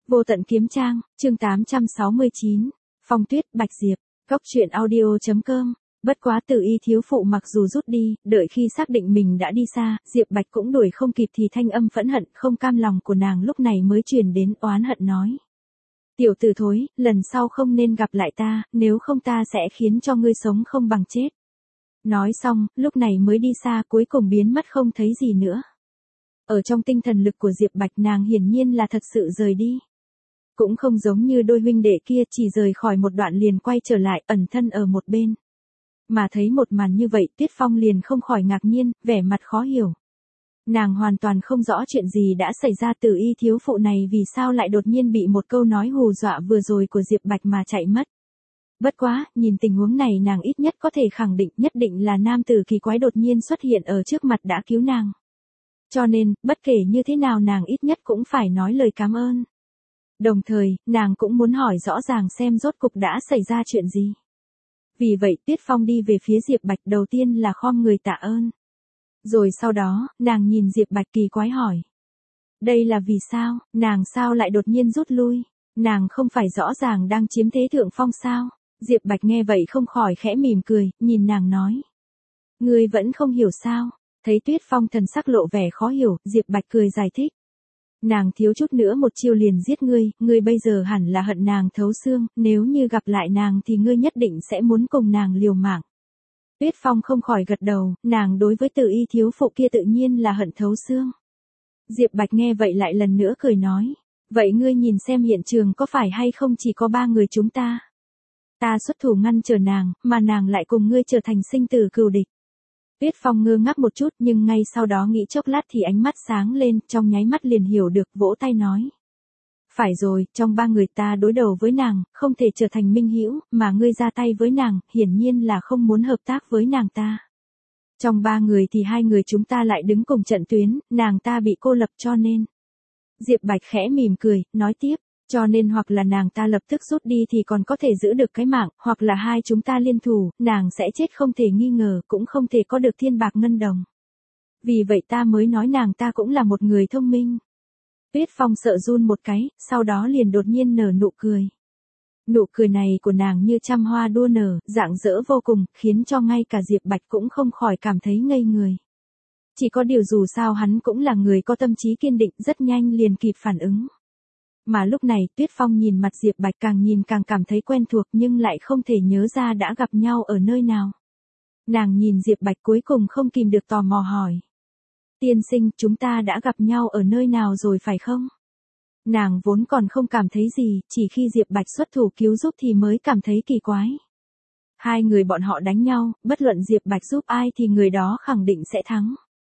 Vô tận kiếm trang, chương 869, Phong Tuyết, Bạch Diệp, Góc truyện audio.com. Bất quá Từ Y thiếu phụ mặc dù rút đi, đợi khi xác định mình đã đi xa, Diệp Bạch cũng đuổi không kịp thì thanh âm phẫn hận, không cam lòng của nàng lúc này mới truyền đến, oán hận nói. Tiểu tử thối, lần sau không nên gặp lại ta, nếu không ta sẽ khiến cho ngươi sống không bằng chết. Nói xong, lúc này mới đi xa, cuối cùng biến mất không thấy gì nữa. Ở trong tinh thần lực của Diệp Bạch, nàng hiển nhiên là thật sự rời đi. Cũng không giống như đôi huynh đệ kia, chỉ rời khỏi một đoạn liền quay trở lại, ẩn thân ở một bên. Mà thấy một màn như vậy, Tuyết Phong liền không khỏi ngạc nhiên, vẻ mặt khó hiểu. Nàng hoàn toàn không rõ chuyện gì đã xảy ra, Từ Y thiếu phụ này vì sao lại đột nhiên bị một câu nói hù dọa vừa rồi của Diệp Bạch mà chạy mất. Bất quá, nhìn tình huống này nàng ít nhất có thể khẳng định nhất định là nam tử kỳ quái đột nhiên xuất hiện ở trước mặt đã cứu nàng. Cho nên, bất kể như thế nào nàng ít nhất cũng phải nói lời cảm ơn. Đồng thời, nàng cũng muốn hỏi rõ ràng xem rốt cục đã xảy ra chuyện gì. Vì vậy Tuyết Phong đi về phía Diệp Bạch, đầu tiên là khom người tạ ơn. Rồi sau đó, nàng nhìn Diệp Bạch kỳ quái hỏi. Đây là vì sao, nàng sao lại đột nhiên rút lui, nàng không phải rõ ràng đang chiếm thế thượng phong sao? Diệp Bạch nghe vậy không khỏi khẽ mỉm cười, nhìn nàng nói. Ngươi vẫn không hiểu sao? Thấy Tuyết Phong thần sắc lộ vẻ khó hiểu, Diệp Bạch cười giải thích. Nàng thiếu chút nữa một chiêu liền giết ngươi, ngươi bây giờ hẳn là hận nàng thấu xương, nếu như gặp lại nàng thì ngươi nhất định sẽ muốn cùng nàng liều mạng. Tuyết Phong không khỏi gật đầu, nàng đối với Từ Y thiếu phụ kia tự nhiên là hận thấu xương. Diệp Bạch nghe vậy lại lần nữa cười nói, vậy ngươi nhìn xem hiện trường có phải hay không chỉ có 3 người chúng ta. Ta xuất thủ ngăn trở nàng, mà nàng lại cùng ngươi trở thành sinh tử cừu địch. Tuyết Phong ngơ ngác một chút nhưng ngay sau đó nghĩ chốc lát thì ánh mắt sáng lên, trong nháy mắt liền hiểu được, vỗ tay nói. Phải rồi, trong 3 người ta đối đầu với nàng, không thể trở thành minh hữu, mà ngươi ra tay với nàng, hiển nhiên là không muốn hợp tác với nàng ta. Trong 3 người thì 2 người chúng ta lại đứng cùng trận tuyến, nàng ta bị cô lập cho nên. Diệp Bạch khẽ mỉm cười, nói tiếp. Cho nên hoặc là nàng ta lập tức rút đi thì còn có thể giữ được cái mạng, hoặc là hai chúng ta liên thủ, nàng sẽ chết không thể nghi ngờ, cũng không thể có được thiên bạc ngân đồng. Vì vậy ta mới nói nàng ta cũng là một người thông minh. Tuyết Phong sợ run một cái, sau đó liền đột nhiên nở nụ cười. Nụ cười này của nàng như trăm hoa đua nở, rạng rỡ vô cùng, khiến cho ngay cả Diệp Bạch cũng không khỏi cảm thấy ngây người. Chỉ có điều dù sao hắn cũng là người có tâm trí kiên định, rất nhanh liền kịp phản ứng. Mà lúc này Tuyết Phong nhìn mặt Diệp Bạch càng nhìn càng cảm thấy quen thuộc nhưng lại không thể nhớ ra đã gặp nhau ở nơi nào. Nàng nhìn Diệp Bạch cuối cùng không kìm được tò mò hỏi. Tiên sinh, chúng ta đã gặp nhau ở nơi nào rồi phải không? Nàng vốn còn không cảm thấy gì, chỉ khi Diệp Bạch xuất thủ cứu giúp thì mới cảm thấy kỳ quái. Hai người bọn họ đánh nhau, bất luận Diệp Bạch giúp ai thì người đó khẳng định sẽ thắng.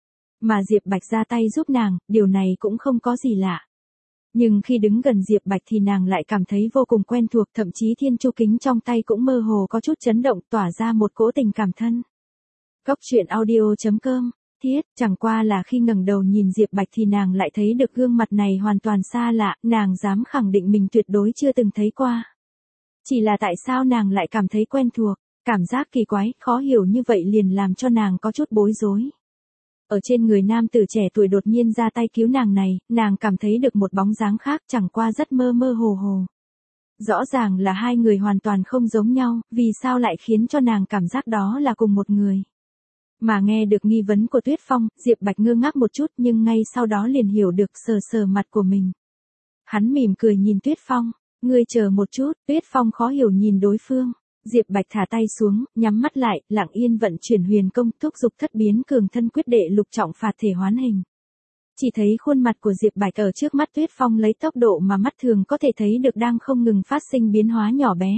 Mà Diệp Bạch ra tay giúp nàng, điều này cũng không có gì lạ. Nhưng khi đứng gần Diệp Bạch thì nàng lại cảm thấy vô cùng quen thuộc, thậm chí thiên chu kính trong tay cũng mơ hồ có chút chấn động, tỏa ra một cỗ tình cảm thân. Góc truyện audio.com, thiết, chẳng qua là khi ngẩng đầu nhìn Diệp Bạch thì nàng lại thấy được gương mặt này hoàn toàn xa lạ, nàng dám khẳng định mình tuyệt đối chưa từng thấy qua. Chỉ là tại sao nàng lại cảm thấy quen thuộc, cảm giác kỳ quái, khó hiểu như vậy liền làm cho nàng có chút bối rối. Ở trên người nam tử trẻ tuổi đột nhiên ra tay cứu nàng này, nàng cảm thấy được một bóng dáng khác, chẳng qua rất mơ mơ hồ hồ. Rõ ràng là hai người hoàn toàn không giống nhau, vì sao lại khiến cho nàng cảm giác đó là cùng một người. Mà nghe được nghi vấn của Tuyết Phong, Diệp Bạch ngơ ngác một chút nhưng ngay sau đó liền hiểu được, sờ sờ mặt của mình. Hắn mỉm cười nhìn Tuyết Phong, ngươi chờ một chút, Tuyết Phong khó hiểu nhìn đối phương. Diệp Bạch thả tay xuống, nhắm mắt lại, lặng yên vận chuyển huyền công, thúc dục thất biến cường thân quyết đệ lục trọng phạt thể hoán hình. Chỉ thấy khuôn mặt của Diệp Bạch ở trước mắt Tuyết Phong lấy tốc độ mà mắt thường có thể thấy được đang không ngừng phát sinh biến hóa nhỏ bé.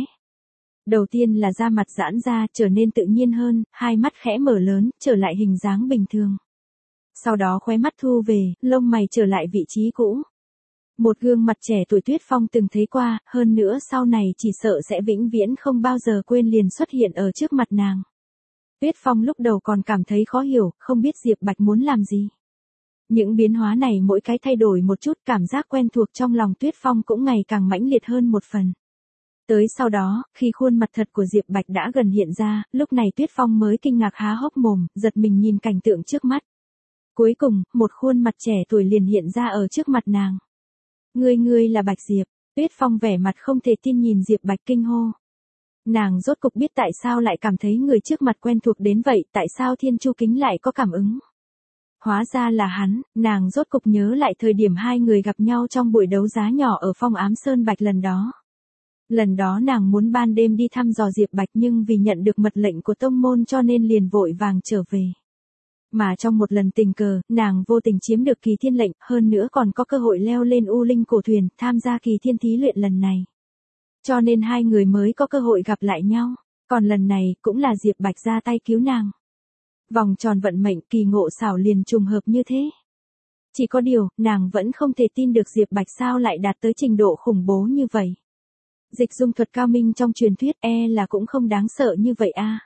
Đầu tiên là da mặt giãn ra, trở nên tự nhiên hơn, hai mắt khẽ mở lớn, trở lại hình dáng bình thường. Sau đó khóe mắt thu về, lông mày trở lại vị trí cũ. Một gương mặt trẻ tuổi Tuyết Phong từng thấy qua, hơn nữa sau này chỉ sợ sẽ vĩnh viễn không bao giờ quên liền xuất hiện ở trước mặt nàng. Tuyết Phong lúc đầu còn cảm thấy khó hiểu, không biết Diệp Bạch muốn làm gì. Những biến hóa này mỗi cái thay đổi một chút, cảm giác quen thuộc trong lòng Tuyết Phong cũng ngày càng mãnh liệt hơn một phần. Tới sau đó, khi khuôn mặt thật của Diệp Bạch đã gần hiện ra, lúc này Tuyết Phong mới kinh ngạc há hốc mồm, giật mình nhìn cảnh tượng trước mắt. Cuối cùng, một khuôn mặt trẻ tuổi liền hiện ra ở trước mặt nàng. Ngươi là Bạch Diệp. Tuyết Phong vẻ mặt không thể tin nhìn Diệp Bạch kinh hô. Nàng rốt cục biết tại sao lại cảm thấy người trước mặt quen thuộc đến vậy, tại sao Thiên Chu Kính lại có cảm ứng. Hóa ra là hắn, nàng rốt cục nhớ lại thời điểm hai người gặp nhau trong buổi đấu giá nhỏ ở Phong Ám Sơn Bạch lần đó. Lần đó nàng muốn ban đêm đi thăm dò Diệp Bạch nhưng vì nhận được mật lệnh của tông môn cho nên liền vội vàng trở về. Mà trong một lần tình cờ, nàng vô tình chiếm được kỳ thiên lệnh, hơn nữa còn có cơ hội leo lên U Linh cổ thuyền, tham gia kỳ thiên thí luyện lần này. Cho nên hai người mới có cơ hội gặp lại nhau, còn lần này cũng là Diệp Bạch ra tay cứu nàng. Vòng tròn vận mệnh kỳ ngộ xảo liền trùng hợp như thế. Chỉ có điều, nàng vẫn không thể tin được Diệp Bạch sao lại đạt tới trình độ khủng bố như vậy. Dịch dung thuật cao minh trong truyền thuyết là cũng không đáng sợ như vậy a.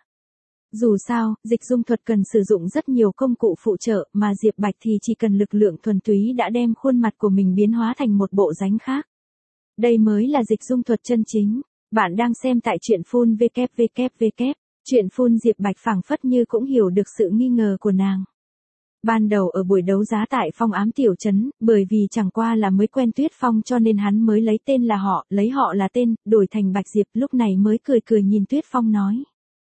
Dù sao, dịch dung thuật cần sử dụng rất nhiều công cụ phụ trợ mà Diệp Bạch thì chỉ cần lực lượng thuần túy đã đem khuôn mặt của mình biến hóa thành một bộ dáng khác. Đây mới là dịch dung thuật chân chính. Bạn đang xem tại truyện phun www. Chuyện phun Diệp Bạch phảng phất như cũng hiểu được sự nghi ngờ của nàng. Ban đầu ở buổi đấu giá tại Phong Ám tiểu trấn, bởi vì chẳng qua là mới quen Tuyết Phong cho nên hắn mới lấy tên là họ, lấy họ là tên, đổi thành Bạch Diệp, lúc này mới cười cười nhìn Tuyết Phong nói.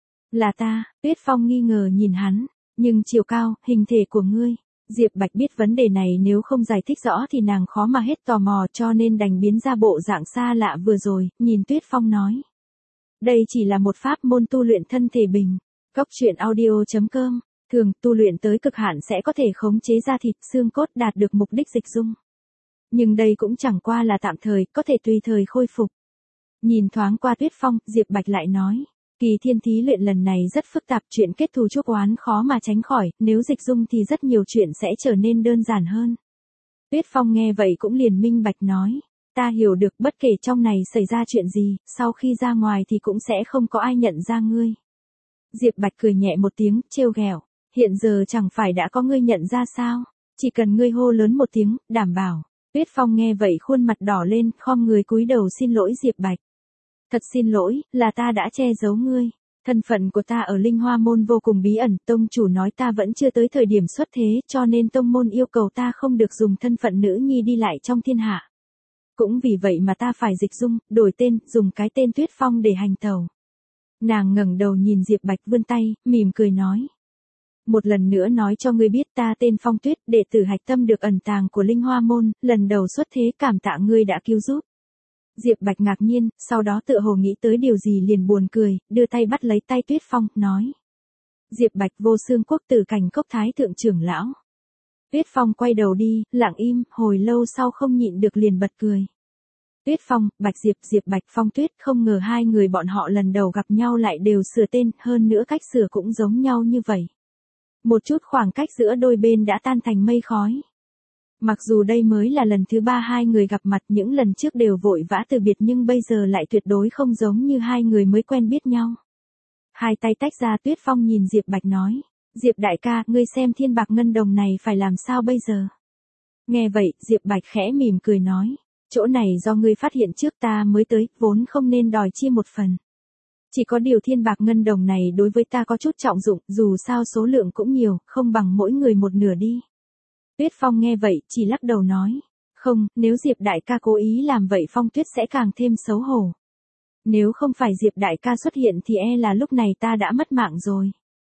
Là ta. Tuyết Phong nghi ngờ nhìn hắn, nhưng chiều cao, hình thể của ngươi. Diệp Bạch biết vấn đề này nếu không giải thích rõ thì nàng khó mà hết tò mò cho nên đành biến ra bộ dạng xa lạ vừa rồi, nhìn Tuyết Phong nói. Đây chỉ là một pháp môn tu luyện thân thể bình. Cốc truyện audio.com. Thường tu luyện tới cực hạn sẽ có thể khống chế da thịt xương cốt đạt được mục đích dịch dung. Nhưng đây cũng chẳng qua là tạm thời, có thể tùy thời khôi phục. Nhìn thoáng qua Tuyết Phong, Diệp Bạch lại nói. Kỳ thiên thí luyện lần này rất phức tạp, chuyện kết thù chuốc oán khó mà tránh khỏi, nếu dịch dung thì rất nhiều chuyện sẽ trở nên đơn giản hơn. Tuyết Phong nghe vậy cũng liền minh bạch nói. Ta hiểu được bất kể trong này xảy ra chuyện gì, sau khi ra ngoài thì cũng sẽ không có ai nhận ra ngươi. Diệp Bạch cười nhẹ một tiếng, trêu ghẹo. Hiện giờ chẳng phải đã có ngươi nhận ra sao? Chỉ cần ngươi hô lớn một tiếng, đảm bảo. Tuyết Phong nghe vậy khuôn mặt đỏ lên, khom người cúi đầu xin lỗi Diệp Bạch. Thật xin lỗi, là ta đã che giấu ngươi. Thân phận của ta ở Linh Hoa Môn vô cùng bí ẩn, tông chủ nói ta vẫn chưa tới thời điểm xuất thế cho nên tông môn yêu cầu ta không được dùng thân phận nữ nhi đi lại trong thiên hạ. Cũng vì vậy mà ta phải dịch dung, đổi tên, dùng cái tên Tuyết Phong để hành tẩu. Nàng ngẩng đầu nhìn Diệp Bạch vươn tay, mỉm cười nói. Một lần nữa nói cho ngươi biết ta tên Phong Tuyết, đệ tử hạch tâm được ẩn tàng của Linh Hoa Môn, lần đầu xuất thế cảm tạ ngươi đã cứu giúp. Diệp Bạch ngạc nhiên, sau đó tựa hồ nghĩ tới điều gì liền buồn cười, đưa tay bắt lấy tay Tuyết Phong, nói. Diệp Bạch Vô Xương Quốc Tử Cảnh Cốc Thái thượng trưởng lão. Tuyết Phong quay đầu đi, lặng im, hồi lâu sau không nhịn được liền bật cười. Tuyết Phong, Bạch Diệp, Diệp Bạch Phong Tuyết, không ngờ hai người bọn họ lần đầu gặp nhau lại đều sửa tên, hơn nữa cách sửa cũng giống nhau như vậy. Một chút khoảng cách giữa đôi bên đã tan thành mây khói. Mặc dù đây mới là lần thứ ba hai người gặp mặt, những lần trước đều vội vã từ biệt nhưng bây giờ lại tuyệt đối không giống như hai người mới quen biết nhau. Hai tay tách ra, Tuyết Phong nhìn Diệp Bạch nói. Diệp đại ca, ngươi xem thiên bạc ngân đồng này phải làm sao bây giờ? Nghe vậy, Diệp Bạch khẽ mỉm cười nói. Chỗ này do ngươi phát hiện trước ta mới tới, vốn không nên đòi chia một phần. Chỉ có điều thiên bạc ngân đồng này đối với ta có chút trọng dụng, dù sao số lượng cũng nhiều, không bằng mỗi người một nửa đi. Tuyết Phong nghe vậy, chỉ lắc đầu nói. Không, nếu Diệp đại ca cố ý làm vậy Phong Tuyết sẽ càng thêm xấu hổ. Nếu không phải Diệp đại ca xuất hiện thì là lúc này ta đã mất mạng rồi.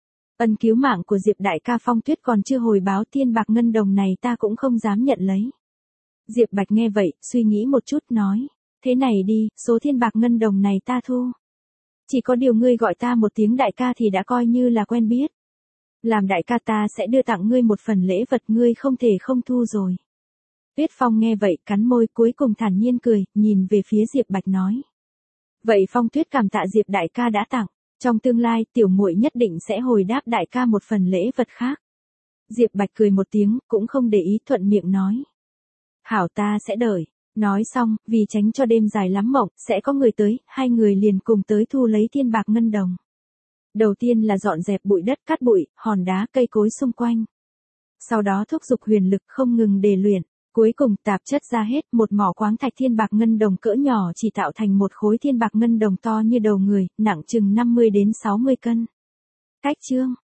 Ân cứu mạng của Diệp đại ca Phong Tuyết còn chưa hồi báo, thiên bạc ngân đồng này ta cũng không dám nhận lấy. Diệp Bạch nghe vậy, suy nghĩ một chút nói. Thế này đi, số thiên bạc ngân đồng này ta thu. Chỉ có điều ngươi gọi ta một tiếng đại ca thì đã coi như là quen biết. Làm đại ca ta sẽ đưa tặng ngươi một phần lễ vật, ngươi không thể không thu rồi. Tuyết Phong nghe vậy, cắn môi, cuối cùng thản nhiên cười, nhìn về phía Diệp Bạch nói. Vậy Phong Tuyết cảm tạ Diệp đại ca đã tặng. Trong tương lai, tiểu muội nhất định sẽ hồi đáp đại ca một phần lễ vật khác. Diệp Bạch cười một tiếng, cũng không để ý, thuận miệng nói. Hảo, ta sẽ đợi. Nói xong, vì tránh cho đêm dài lắm mộng, sẽ có người tới, hai người liền cùng tới thu lấy thiên bạc ngân đồng. Đầu tiên là dọn dẹp bụi đất, cát bụi, hòn đá, cây cối xung quanh. Sau đó thúc giục huyền lực không ngừng để luyện. Cuối cùng tạp chất ra hết, một mỏ khoáng thạch thiên bạc ngân đồng cỡ nhỏ chỉ tạo thành một khối thiên bạc ngân đồng to như đầu người, nặng chừng 50 đến 60 cân. Cách chương.